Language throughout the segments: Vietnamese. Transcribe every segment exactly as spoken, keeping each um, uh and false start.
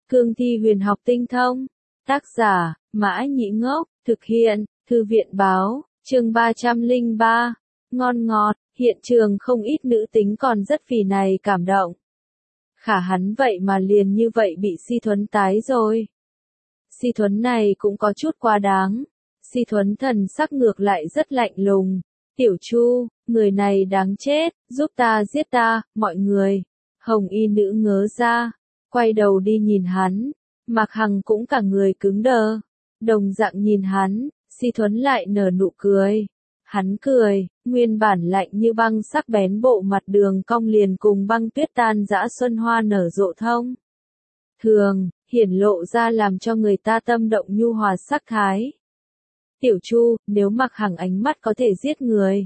Cương thi huyền học tinh thông. Tác giả, Mã Nhĩ Ngốc, thực hiện, Thư viện báo, chương ba trăm lẻ ba. Ngon ngọt, hiện trường không ít nữ tính còn rất vì này cảm động. Khả hắn vậy mà liền như vậy bị Si Thuấn tái rồi. Si Thuấn này cũng có chút quá đáng. Si Thuấn thần sắc ngược lại rất lạnh lùng. Tiểu Chu, người này đáng chết, giúp ta giết ta, mọi người. Hồng y nữ ngớ ra, quay đầu đi nhìn hắn. Mạc Hằng cũng cả người cứng đờ. Đồng dạng nhìn hắn, Si Thuấn lại nở nụ cười. Hắn cười, nguyên bản lạnh như băng sắc bén bộ mặt đường cong liền cùng băng tuyết tan dã xuân hoa nở rộ thông. Thường, hiển lộ ra làm cho người ta tâm động nhu hòa sắc thái. Tiểu Chu, nếu Mạc Hằng ánh mắt có thể giết người.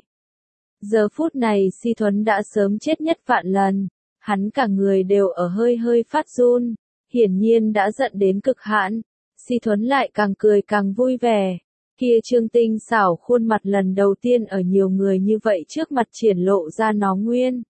Giờ phút này Si Thuấn đã sớm chết nhất vạn lần. Hắn cả người đều ở hơi hơi phát run. Hiển nhiên đã giận đến cực hạn. Si Thuấn lại càng cười càng vui vẻ. Kia trương tinh xảo khuôn mặt lần đầu tiên ở nhiều người như vậy trước mặt triển lộ ra nó nguyên.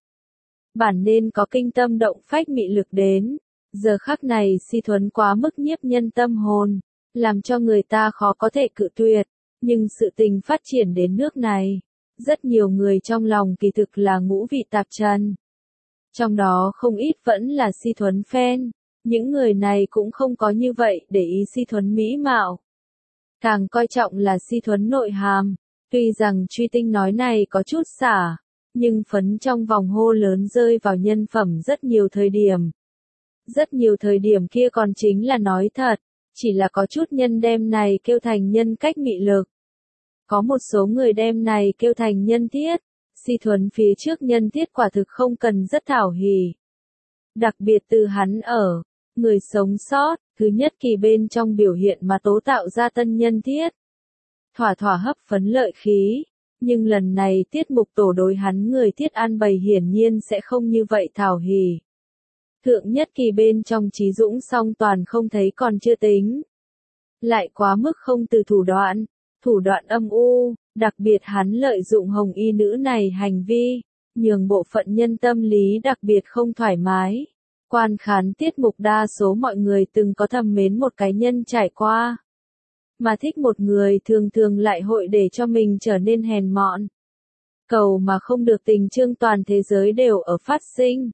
Bản nên có kinh tâm động phách mị lực đến. Giờ khắc này Si Thuấn quá mức nhiếp nhân tâm hồn. Làm cho người ta khó có thể cự tuyệt. Nhưng sự tình phát triển đến nước này. Rất nhiều người trong lòng kỳ thực là ngũ vị tạp trần. Trong đó không ít vẫn là Si Thuấn fan. Những người này cũng không có như vậy để ý Si Thuấn mỹ mạo. Càng coi trọng là Si Thuấn nội hàm. Tuy rằng truy tinh nói này có chút xả. Nhưng phấn trong vòng hô lớn rơi vào nhân phẩm rất nhiều thời điểm. Rất nhiều thời điểm kia còn chính là nói thật. Chỉ là có chút nhân đem này kêu thành nhân cách mị lực. Có một số người đem này kêu thành nhân thiết. Si Thuấn phía trước nhân thiết quả thực không cần rất thảo hỉ. Đặc biệt từ hắn ở Người Sống Sót, thứ nhất kỳ bên trong biểu hiện mà tố tạo ra tân nhân thiết. Thỏa thỏa hấp phấn lợi khí. Nhưng lần này tiết mục tổ đối hắn người thiết an bày hiển nhiên sẽ không như vậy thảo hỉ. Thượng nhất kỳ bên trong Trí Dũng song toàn không thấy còn chưa tính. Lại quá mức không từ thủ đoạn. Thủ đoạn âm u, đặc biệt hắn lợi dụng hồng y nữ này hành vi, nhường bộ phận nhân tâm lý đặc biệt không thoải mái. Quan khán tiết mục đa số mọi người từng có thầm mến một cái nhân trải qua. Mà thích một người thường thường lại hội để cho mình trở nên hèn mọn. Cầu mà không được tình trương toàn thế giới đều ở phát sinh.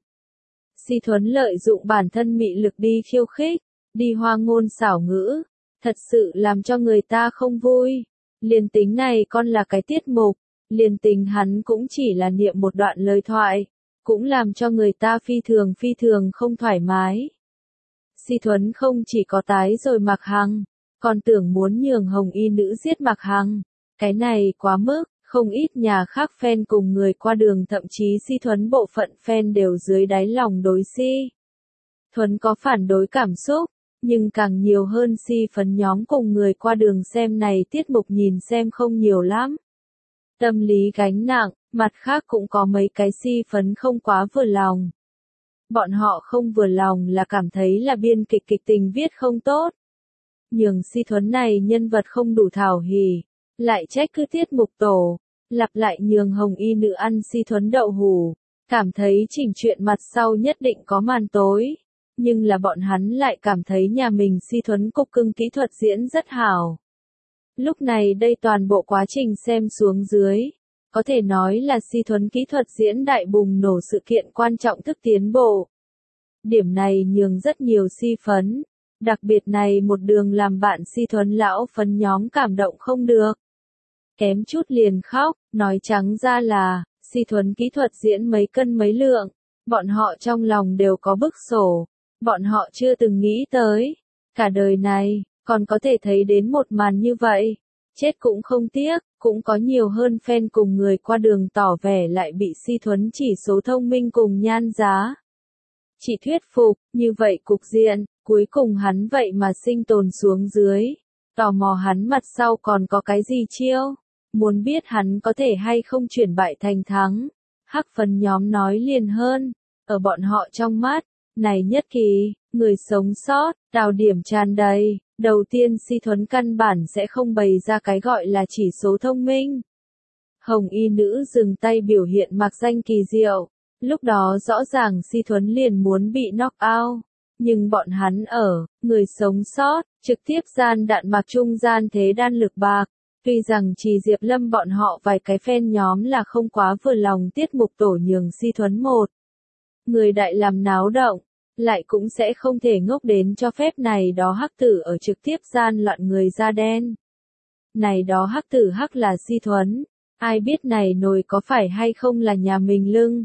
Si Thuấn lợi dụng bản thân mị lực đi khiêu khích, đi hoa ngôn xảo ngữ, thật sự làm cho người ta không vui. Liền tính này con là cái tiết mục, liền tính hắn cũng chỉ là niệm một đoạn lời thoại, cũng làm cho người ta phi thường phi thường không thoải mái. Si Thuấn không chỉ có tái rồi Mạc Hằng, còn tưởng muốn nhường hồng y nữ giết Mạc Hằng, cái này quá mức, không ít nhà khác fan cùng người qua đường thậm chí Si Thuấn bộ phận fan đều dưới đáy lòng đối Si Thuấn có phản đối cảm xúc. Nhưng càng nhiều hơn Si phấn nhóm cùng người qua đường xem này tiết mục nhìn xem không nhiều lắm. Tâm lý gánh nặng, mặt khác cũng có mấy cái Si phấn không quá vừa lòng. Bọn họ không vừa lòng là cảm thấy là biên kịch kịch tình viết không tốt. Nhường Si Thuấn này nhân vật không đủ thảo hỉ, lại trách cứ tiết mục tổ, lặp lại nhường hồng y nữ ăn Si Thuấn đậu hủ, cảm thấy chỉnh chuyện mặt sau nhất định có màn tối. Nhưng là bọn hắn lại cảm thấy nhà mình Si Thuấn cục cưng kỹ thuật diễn rất hảo. Lúc này đây toàn bộ quá trình xem xuống dưới, có thể nói là Si Thuấn kỹ thuật diễn đại bùng nổ sự kiện quan trọng thức tiến bộ. Điểm này nhường rất nhiều Si phấn, đặc biệt này một đường làm bạn Si Thuấn lão phấn nhóm cảm động không được. Kém chút liền khóc, nói trắng ra là, Si Thuấn kỹ thuật diễn mấy cân mấy lượng, bọn họ trong lòng đều có bức sổ. Bọn họ chưa từng nghĩ tới, cả đời này, còn có thể thấy đến một màn như vậy. Chết cũng không tiếc, cũng có nhiều hơn fan cùng người qua đường tỏ vẻ lại bị Si Thuấn chỉ số thông minh cùng nhan giá. Chỉ thuyết phục, như vậy cục diện, cuối cùng hắn vậy mà sinh tồn xuống dưới. Tò mò hắn mặt sau còn có cái gì chiêu, muốn biết hắn có thể hay không chuyển bại thành thắng. Hắc phấn nhóm nói liền hơn, ở bọn họ trong mắt. Này nhất kỳ, Người Sống Sót, đào điểm tràn đầy, đầu tiên Si Thuấn căn bản sẽ không bày ra cái gọi là chỉ số thông minh. Hồng y nữ dừng tay biểu hiện mặc danh kỳ diệu, lúc đó rõ ràng Si Thuấn liền muốn bị knock out, Nhưng bọn hắn ở, người sống sót, trực tiếp gian đạn mạc trung gian thế đan lực bạc. Tuy rằng Trì Diệp Lâm bọn họ vài cái fan nhóm là không quá vừa lòng tiết mục tổ nhường Si Thuấn một người đại làm náo động, lại cũng sẽ không thể ngốc đến cho phép này đó hắc tử ở trực tiếp gian loạn người da đen. Này đó hắc tử hắc là Si Thuấn, ai biết này nồi có phải hay không là nhà mình lưng.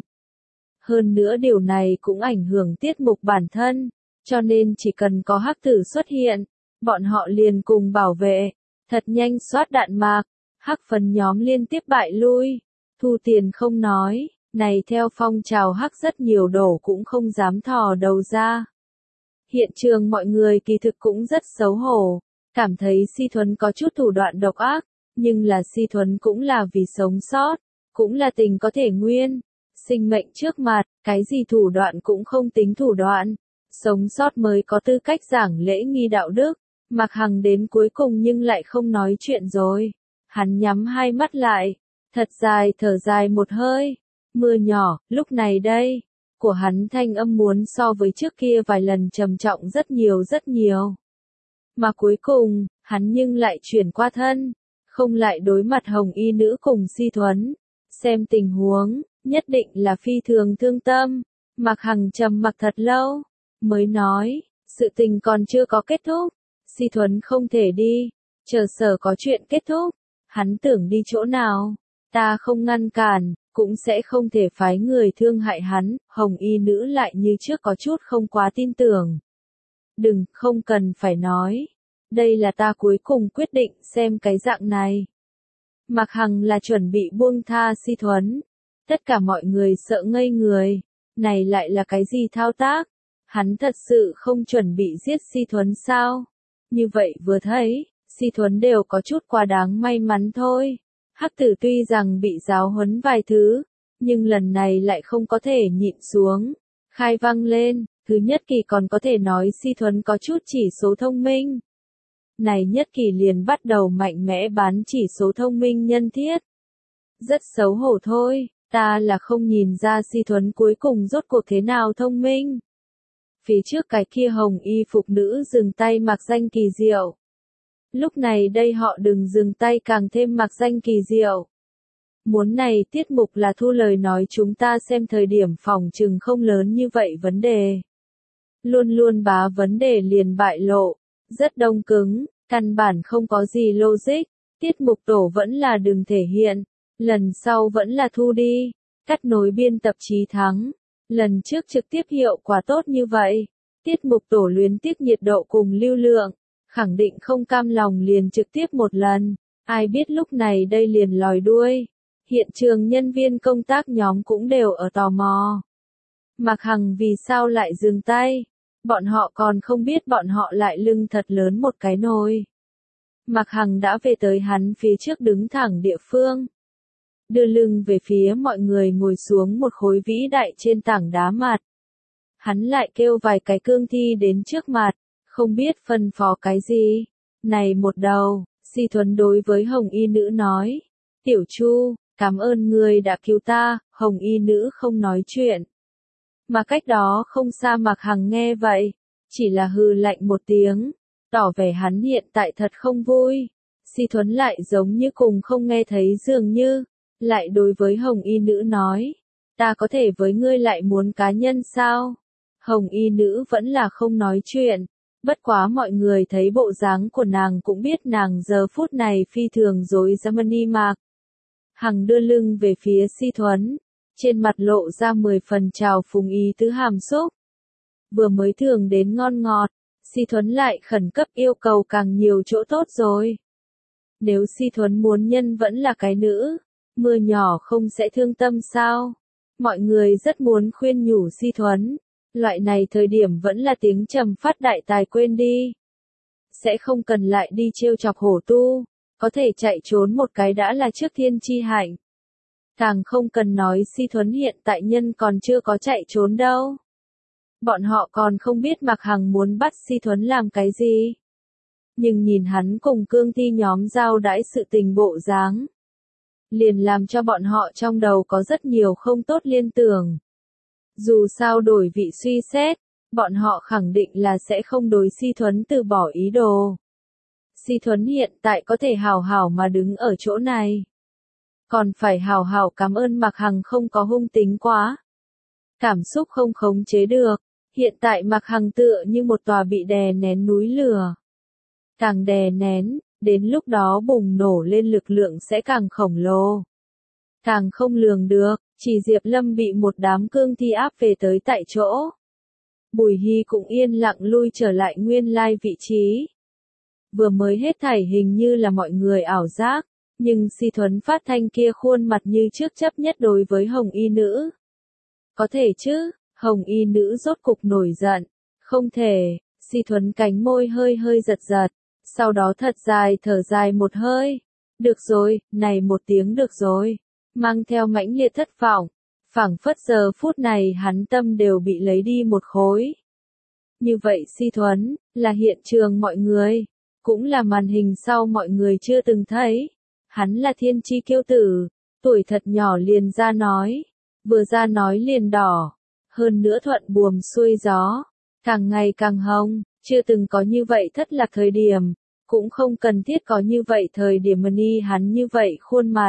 Hơn nữa điều này cũng ảnh hưởng tiết mục bản thân, cho nên chỉ cần có hắc tử xuất hiện, bọn họ liền cùng bảo vệ, thật nhanh soát đạn mạc, hắc phần nhóm liên tiếp bại lui, thu tiền không nói, này theo phong trào hắc rất nhiều đổ cũng không dám thò đầu ra. Hiện trường mọi người kỳ thực cũng rất xấu hổ, cảm thấy Si Thuấn có chút thủ đoạn độc ác, nhưng là Si Thuấn cũng là vì sống sót, cũng là tình có thể nguyên, sinh mệnh trước mặt, cái gì thủ đoạn cũng không tính thủ đoạn, sống sót mới có tư cách giảng lễ nghi đạo đức. Mạc Hằng đến cuối cùng nhưng lại không nói chuyện rồi, hắn nhắm hai mắt lại, thật dài thở dài một hơi, mưa nhỏ, lúc này đây, của hắn thanh âm muốn so với trước kia vài lần trầm trọng rất nhiều rất nhiều. Mà cuối cùng, hắn nhưng lại chuyển qua thân, không lại đối mặt hồng y nữ cùng Si Thuấn, xem tình huống, nhất định là phi thường thương tâm. Mạc Hằng trầm mặc thật lâu, mới nói, sự tình còn chưa có kết thúc. Si Thuấn không thể đi, chờ sở có chuyện kết thúc, hắn tưởng đi chỗ nào, ta không ngăn cản, cũng sẽ không thể phái người thương hại hắn, hồng y nữ lại như trước có chút không quá tin tưởng. Đừng, không cần phải nói, đây là ta cuối cùng quyết định xem cái dạng này. Mạc Hằng là chuẩn bị buông tha Si Thuấn, tất cả mọi người sợ ngây người, này lại là cái gì thao tác, hắn thật sự không chuẩn bị giết Si Thuấn sao? Như vậy vừa thấy, Si Thuấn đều có chút quá đáng may mắn thôi. Hắc tử tuy rằng bị giáo huấn vài thứ, nhưng lần này lại không có thể nhịn xuống. Khai vang lên, thứ nhất kỳ còn có thể nói Si Thuấn có chút chỉ số thông minh. Này nhất kỳ liền bắt đầu mạnh mẽ bán chỉ số thông minh nhân thiết. Rất xấu hổ thôi, ta là không nhìn ra Si Thuấn cuối cùng rốt cuộc thế nào thông minh. Phía trước cái kia hồng y phục nữ dừng tay mặc danh kỳ diệu. Lúc này đây họ đừng dừng tay càng thêm mặc danh kỳ diệu. Muốn này tiết mục là thu lời nói chúng ta xem thời điểm phòng trừng không lớn như vậy vấn đề. Luôn luôn bá vấn đề liền bại lộ, rất đông cứng, căn bản không có gì logic, tiết mục tổ vẫn là đừng thể hiện, lần sau vẫn là thu đi, cắt nối biên tập trí thắng. Lần trước trực tiếp hiệu quả tốt như vậy, tiết mục tổ luyến tiếc nhiệt độ cùng lưu lượng, khẳng định không cam lòng liền trực tiếp một lần, ai biết lúc này đây liền lòi đuôi. Hiện trường nhân viên công tác nhóm cũng đều ở tò mò. Mạc Hằng vì sao lại dừng tay, bọn họ còn không biết bọn họ lại lưng thật lớn một cái nồi. Mạc Hằng đã về tới hắn phía trước đứng thẳng địa phương. Đưa lưng về phía mọi người ngồi xuống một khối vĩ đại trên tảng đá mặt. Hắn lại kêu vài cái cương thi đến trước mặt, không biết phân phó cái gì. Này một đầu, Si Thuấn đối với hồng y nữ nói. Tiểu Chu, cảm ơn người đã cứu ta, hồng y nữ không nói chuyện. Mà cách đó không xa Mạc Hằng nghe vậy, chỉ là hừ lạnh một tiếng, tỏ vẻ hắn hiện tại thật không vui. Si Thuấn lại giống như cùng không nghe thấy dường như. Lại đối với hồng y nữ nói, ta có thể với ngươi lại muốn cá nhân sao? Hồng y nữ vẫn là không nói chuyện, bất quá mọi người thấy bộ dáng của nàng cũng biết nàng giờ phút này phi thường dối Germany Mạc. Hằng đưa lưng về phía Si Thuấn, trên mặt lộ ra mười phần trào phúng ý tứ hàm xúc. Vừa mới thường đến ngon ngọt, Si Thuấn lại khẩn cấp yêu cầu càng nhiều chỗ tốt rồi. Nếu Si Thuấn muốn nhân vẫn là cái nữ, mưa nhỏ không sẽ thương tâm sao? Mọi người rất muốn khuyên nhủ Si Thuấn, loại này thời điểm vẫn là tiếng trầm phát đại tài quên đi. Sẽ không cần lại đi trêu chọc hổ tu, có thể chạy trốn một cái đã là trước thiên chi hạnh. Càng không cần nói Si Thuấn hiện tại nhân còn chưa có chạy trốn đâu. Bọn họ còn không biết Mạc Hằng muốn bắt Si Thuấn làm cái gì. Nhưng nhìn hắn cùng cương thi nhóm giao đãi sự tình bộ dáng, liền làm cho bọn họ trong đầu có rất nhiều không tốt liên tưởng. Dù sao đổi vị suy xét, bọn họ khẳng định là sẽ không đối Si Thuấn từ bỏ ý đồ. Si Thuấn hiện tại có thể hào hào mà đứng ở chỗ này. Còn phải hào hào cảm ơn Mạc Hằng không có hung tính quá. Cảm xúc không khống chế được, hiện tại Mạc Hằng tựa như một tòa bị đè nén núi lửa. Càng đè nén, đến lúc đó bùng nổ lên lực lượng sẽ càng khổng lồ. Càng không lường được, chỉ Diệp Lâm bị một đám cương thi áp về tới tại chỗ. Bùi Hy cũng yên lặng lui trở lại nguyên lai vị trí. Vừa mới hết thảy hình như là mọi người ảo giác, nhưng Si Thuấn phát thanh kia khuôn mặt như trước chấp nhất đối với Hồng Y Nữ. Có thể chứ, Hồng Y Nữ rốt cục nổi giận. Không thể, Si Thuấn cánh môi hơi hơi giật giật, sau đó thật dài thở dài một hơi. Được rồi, này một tiếng được rồi. Mang theo mãnh liệt thất vọng, phảng phất giờ phút này hắn tâm đều bị lấy đi một khối. Như vậy Si Thuấn, là hiện trường mọi người, cũng là màn hình sau mọi người chưa từng thấy. Hắn là thiên chi kiêu tử, tuổi thật nhỏ liền ra nói, vừa ra nói liền đỏ, hơn nữa thuận buồm xuôi gió, càng ngày càng hồng, chưa từng có như vậy thất lạc thời điểm, cũng không cần thiết có như vậy thời điểm mà ni hắn như vậy khuôn mặt.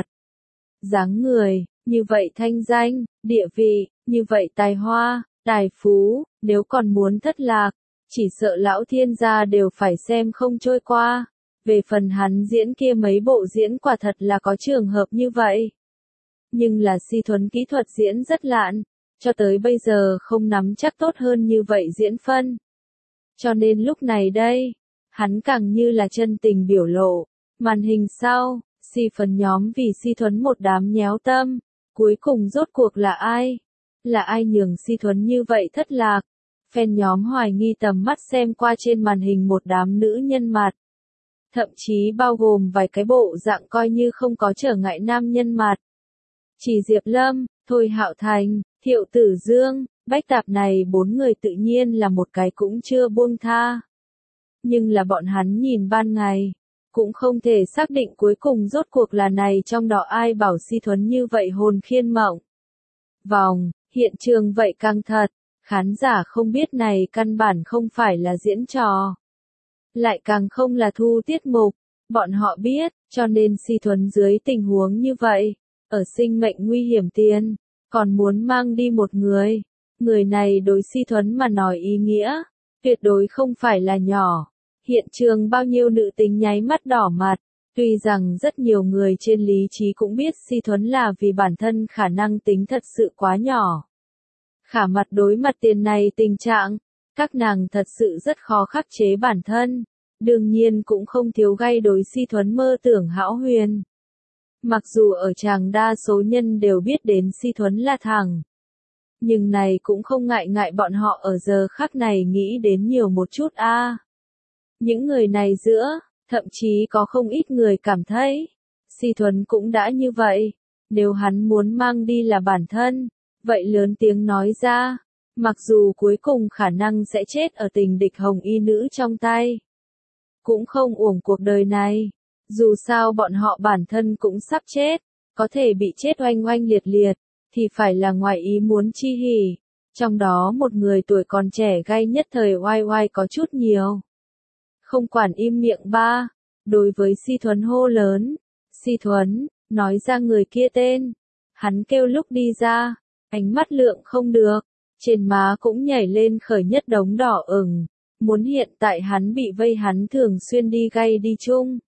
Dáng người, như vậy thanh danh, địa vị, như vậy tài hoa, tài phú, nếu còn muốn thất lạc, chỉ sợ lão thiên gia đều phải xem không trôi qua. Về phần hắn diễn kia mấy bộ diễn quả thật là có trường hợp như vậy. Nhưng là Si Thuấn kỹ thuật diễn rất lạn, cho tới bây giờ không nắm chắc tốt hơn như vậy diễn phân. Cho nên lúc này đây, hắn càng như là chân tình biểu lộ, màn hình sau. Si phần nhóm vì Si Thuấn một đám nhéo tâm, cuối cùng rốt cuộc là ai? Là ai nhường Si Thuấn như vậy thất lạc? Fan nhóm hoài nghi tầm mắt xem qua trên màn hình một đám nữ nhân mặt. Thậm chí bao gồm vài cái bộ dạng coi như không có trở ngại nam nhân mặt. Chỉ Diệp Lâm, Thôi Hạo Thành, Thiệu Tử Dương, Bách Tạp này bốn người tự nhiên là một cái cũng chưa buông tha. Nhưng là bọn hắn nhìn ban ngày. Cũng không thể xác định cuối cùng rốt cuộc là này trong đó ai bảo Si Thuấn như vậy hồn khiên mộng. Vòng, hiện trường vậy căng thật, khán giả không biết này căn bản không phải là diễn trò. Lại càng không là thu tiết mục, bọn họ biết, cho nên Si Thuấn dưới tình huống như vậy, ở sinh mệnh nguy hiểm tiền, còn muốn mang đi một người. Người này đối Si Thuấn mà nói ý nghĩa, tuyệt đối không phải là nhỏ. Hiện trường bao nhiêu nữ tính nháy mắt đỏ mặt, tuy rằng rất nhiều người trên lý trí cũng biết Si Thuấn là vì bản thân khả năng tính thật sự quá nhỏ. Khả mặt đối mặt tiền này tình trạng, các nàng thật sự rất khó khắc chế bản thân, đương nhiên cũng không thiếu gây đối Si Thuấn mơ tưởng hão huyền. Mặc dù ở chàng đa số nhân đều biết đến Si Thuấn là thằng, nhưng này cũng không ngại ngại bọn họ ở giờ khắc này nghĩ đến nhiều một chút a. À. Những người này giữa, thậm chí có không ít người cảm thấy, Si Thuấn cũng đã như vậy, nếu hắn muốn mang đi là bản thân, vậy lớn tiếng nói ra, mặc dù cuối cùng khả năng sẽ chết ở tình địch Hồng Y Nữ trong tay. Cũng không uổng cuộc đời này, dù sao bọn họ bản thân cũng sắp chết, có thể bị chết oanh oanh liệt liệt, thì phải là ngoài ý muốn chi hỉ, trong đó một người tuổi còn trẻ gay nhất thời oai oai có chút nhiều. Không quản im miệng ba, đối với Si Thuấn hô lớn, Si Thuấn, nói ra người kia tên, hắn kêu lúc đi ra, ánh mắt lượng không được, trên má cũng nhảy lên khởi nhất đống đỏ ửng, muốn hiện tại hắn bị vây hắn thường xuyên đi gay đi chung.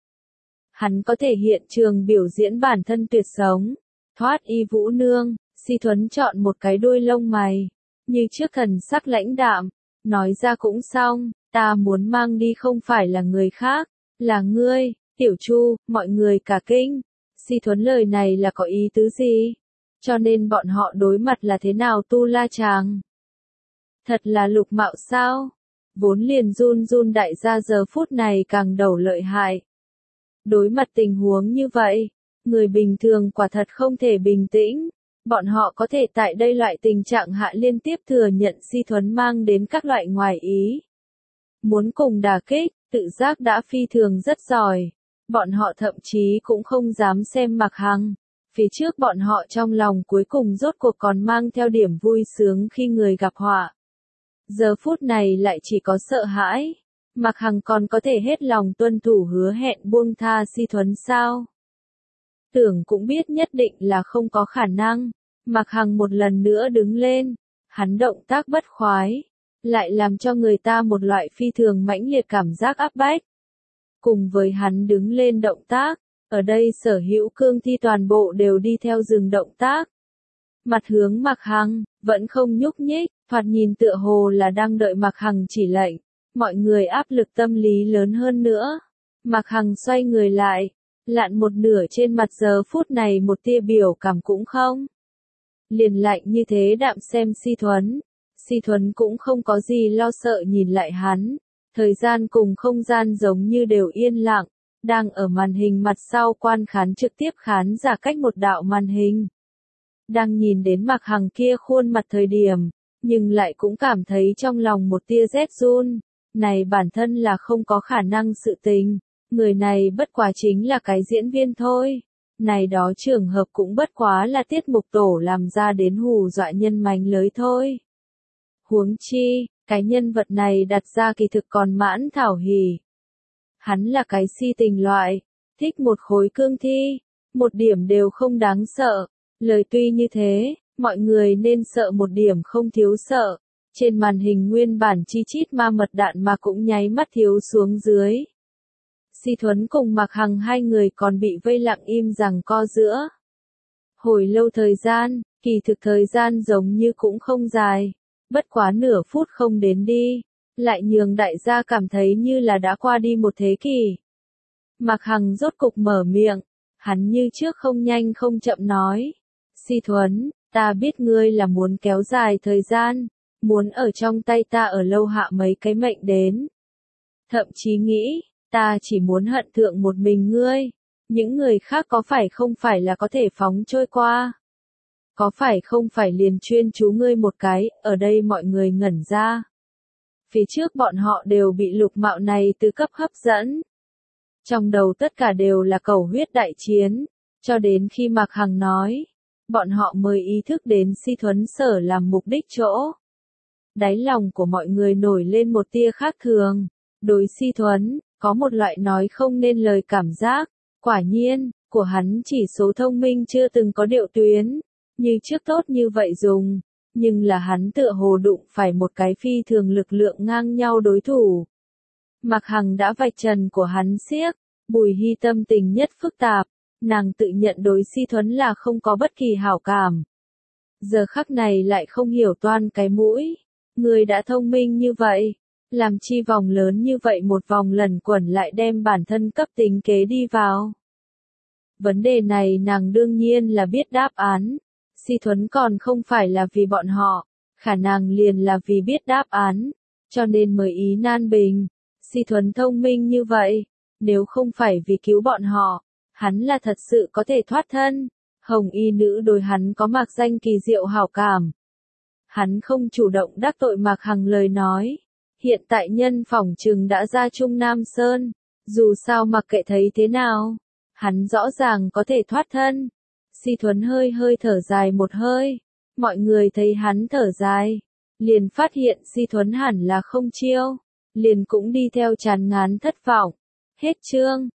Hắn có thể hiện trường biểu diễn bản thân tuyệt sống, thoát y vũ nương, Si Thuấn chọn một cái đuôi lông mày, như trước thần sắc lãnh đạm, nói ra cũng xong. Ta muốn mang đi không phải là người khác, là ngươi, Tiểu Chu, mọi người cả kinh. Si Thuấn lời này là có ý tứ gì? Cho nên bọn họ đối mặt là thế nào tu la chàng? Thật là lục mạo sao? Vốn liền run run đại gia giờ phút này càng đầu lợi hại. Đối mặt tình huống như vậy, người bình thường quả thật không thể bình tĩnh. Bọn họ có thể tại đây loại tình trạng hạ liên tiếp thừa nhận Si Thuấn mang đến các loại ngoài ý. Muốn cùng đả kích, tự giác đã phi thường rất giỏi. Bọn họ thậm chí cũng không dám xem Mạc Hằng. Phía trước bọn họ trong lòng cuối cùng rốt cuộc còn mang theo điểm vui sướng khi người gặp họa. giờ phút này lại chỉ có sợ hãi. Mạc Hằng còn có thể hết lòng tuân thủ hứa hẹn buông tha Si Thuấn sao? Tưởng cũng biết nhất định là không có khả năng. Mạc Hằng một lần nữa đứng lên, hắn động tác bất khoái, lại làm cho người ta một loại phi thường mãnh liệt cảm giác áp bách. Cùng với hắn đứng lên động tác, ở đây sở hữu cương thi toàn bộ đều đi theo dừng động tác. Mặt hướng Mạc Hằng, vẫn không nhúc nhích, thoạt nhìn tựa hồ là đang đợi Mạc Hằng chỉ lệnh. Mọi người áp lực tâm lý lớn hơn nữa. Mạc Hằng xoay người lại, lặn một nửa trên mặt giờ phút này một tia biểu cảm cũng không. Liền lạnh như thế đạm xem Si Thuấn. Si Thuấn cũng không có gì lo sợ nhìn lại hắn. Thời gian cùng không gian giống như đều yên lặng, đang ở màn hình mặt sau quan khán trực tiếp khán giả cách một đạo màn hình. Đang nhìn đến Mạc Hằng kia khuôn mặt thời điểm, nhưng lại cũng cảm thấy trong lòng một tia rét run. Này bản thân là không có khả năng sự tình, người này bất quá chính là cái diễn viên thôi. Này đó trường hợp cũng bất quá là tiết mục tổ làm ra đến hù dọa nhân mánh lới thôi. Huống chi, cái nhân vật này đặt ra kỳ thực còn mãn thảo hỉ. Hắn là cái si tình loại, thích một khối cương thi, một điểm đều không đáng sợ. Lời tuy như thế, mọi người nên sợ một điểm không thiếu sợ. Trên màn hình nguyên bản chi chít ma mật đạn mà cũng nháy mắt thiếu xuống dưới. Si Thuấn cùng Mạc Hằng hai người còn bị vây lặng im rằng co giữa. Hồi lâu thời gian, kỳ thực thời gian giống như cũng không dài. Bất quá nửa phút không đến đi, lại nhường đại gia cảm thấy như là đã qua đi một thế kỷ. Mạc Hằng rốt cục mở miệng, hắn như trước không nhanh không chậm nói. Si Thuấn, ta biết ngươi là muốn kéo dài thời gian, muốn ở trong tay ta ở lâu hạ mấy cái mệnh đến. Thậm chí nghĩ, ta chỉ muốn hận thượng một mình ngươi, những người khác có phải không phải là có thể phóng trôi qua. Có phải không phải liền chuyên chú ngươi một cái, ở đây mọi người ngẩn ra. Phía trước bọn họ đều bị lục mạo này từ cấp hấp dẫn. Trong đầu tất cả đều là cầu huyết đại chiến, cho đến khi Mạc Hằng nói, bọn họ mới ý thức đến Si Thuấn sở làm mục đích chỗ. Đáy lòng của mọi người nổi lên một tia khác thường, đối Si Thuấn, có một loại nói không nên lời cảm giác, quả nhiên, của hắn chỉ số thông minh chưa từng có điệu tuyến, như trước tốt như vậy dùng, nhưng là hắn tựa hồ đụng phải một cái phi thường lực lượng ngang nhau đối thủ. Mạc Hằng đã vạch trần của hắn xiếc, Bùi Hy tâm tình nhất phức tạp, nàng tự nhận đối Si Thuấn là không có bất kỳ hảo cảm. Giờ khắc này lại không hiểu toan cái mũi, người đã thông minh như vậy, làm chi vòng lớn như vậy một vòng lần quẩn lại đem bản thân cấp tính kế đi vào. Vấn đề này nàng đương nhiên là biết đáp án. Si Thuấn còn không phải là vì bọn họ, khả năng liền là vì biết đáp án, cho nên mới ý nan bình. Si Thuấn thông minh như vậy, nếu không phải vì cứu bọn họ, hắn là thật sự có thể thoát thân. Hồng y nữ đối hắn có mạc danh kỳ diệu hảo cảm. Hắn không chủ động đắc tội Mạc Hằng lời nói. Hiện tại nhân phỏng trừng đã ra Trung Nam Sơn, dù sao mặc kệ thấy thế nào, hắn rõ ràng có thể thoát thân. Si Thuấn hơi hơi thở dài một hơi, mọi người thấy hắn thở dài, liền phát hiện Si Thuấn hẳn là không chiêu, liền cũng đi theo tràn ngán thất vọng. Hết chương.